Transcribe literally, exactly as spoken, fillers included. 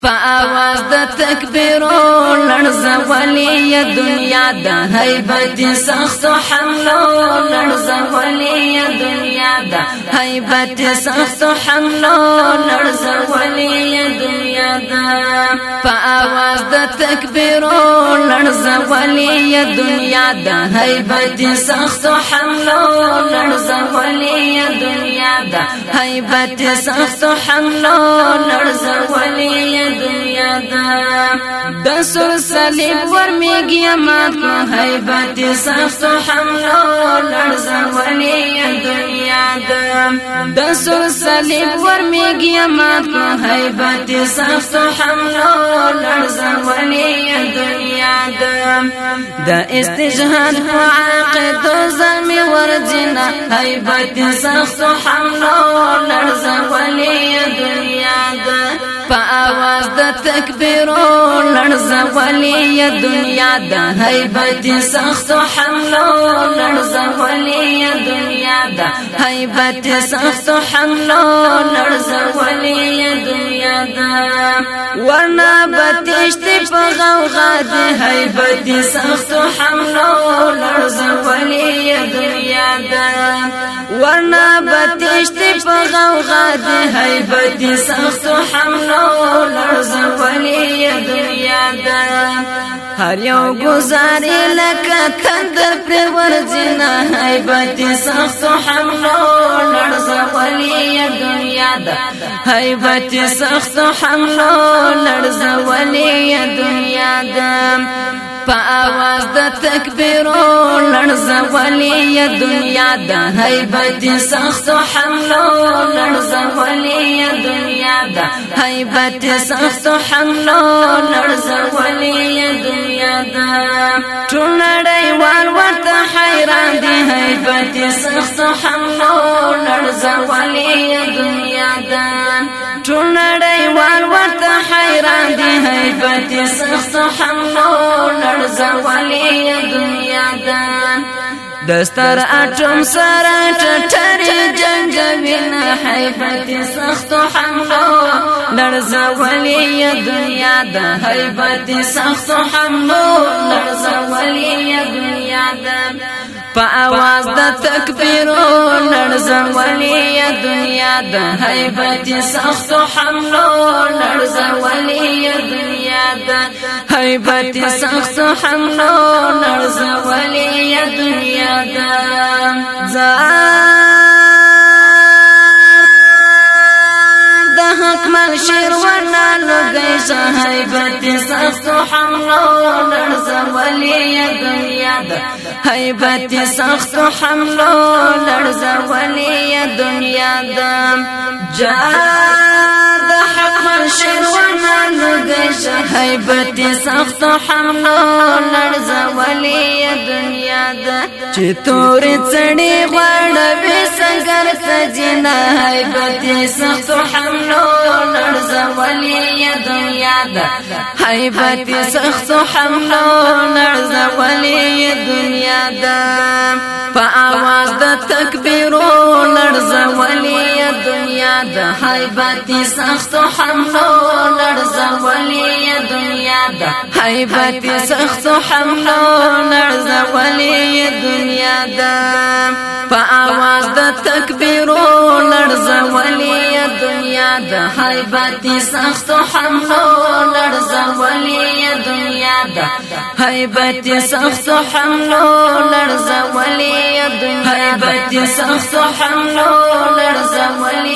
په आवाज د تکبیرو لړزولې دنیا د هیبت سخت حملو لړزولې دنیا د هیبت سخت حملو لړزولې دنیا د په आवाज د تکبیرو لړزولې دنیا د هیبت سخت حملو لړزولې دنیا د هیبت سخت حملو لړزولې دنیا دا د سر صلیب ورمیږي مات په هیبت سخت حملو لړزولې دنیا دا د سر صلیب ورمیږي مات په هیبت سخت حملو لړزولې دنیا دا د استجهاد په عقد زمي ورجنا هیبت سخت حملو لړزولې دنیا دا په आवाज د تکبیرو لړزولې دنیا د هیبت سخت حملو لړزولې دنیا د هیبت سخت حملو لړزولې دنیا د ورنا بتشت په غوغا د هیبت سخت حملو لړزولې دنیا د ورنا بتشت په غوغا د هیبت سخت حملو لړزولې دنیا دا هر یو گزارې لکه تندر پر ورځنا هیبت سخت حملو لړزولې دنیا دا هیبت سخت حملو لړزولې دنیا دا په आवाज د تکبیرو لړزولې دنیا د هیبت سخت حملو لړزولې دنیا د هیبت سخت حملو لړزولې دنیا د ټول نړیوال ورته حیران دي هیبت سخت حملو لړزولې دنیا د ټول نړیوال ورته حیران دي هیبت سخت حملو لړزولې دنیا دا دستر اټم سره ټټري جنگوینه هیبت سخت حملو لړزولې دنیا دا هیبت سخت حملو لړزولې دنیا دا په आवाज د تکبیرو لړزولې دنیا د هیبت سخت حملو لړزولې دنیا د هیبت سخت حملو لړزولې دنیا د حق منشر ورنا لګی هیبت سخت حملو لړزولې دنیا د هیبت سخت حملو لړزولې دنیا د جار د حق منشر ورنا لګی هیبت سخت حملو لړزولې دنیا د چې تور څړې غړوي سنگر سجنا هیبت سخت حملو لړزولې دنیا د هیبت سخت حملو لړزولې دنیا د په आवाज د تکبیرو لړزولې دنیا د هیبت سخت حملو لړزولې دنیا د هیبت سخت حملو لړزولې دنیا د په आवाज د تکبیرو لړزولې دنیا د هیبت سخت حملو لړزولې دنیا د هیبت سخت حملو لړزولې دنیا هیبت سخت حملو لړزولې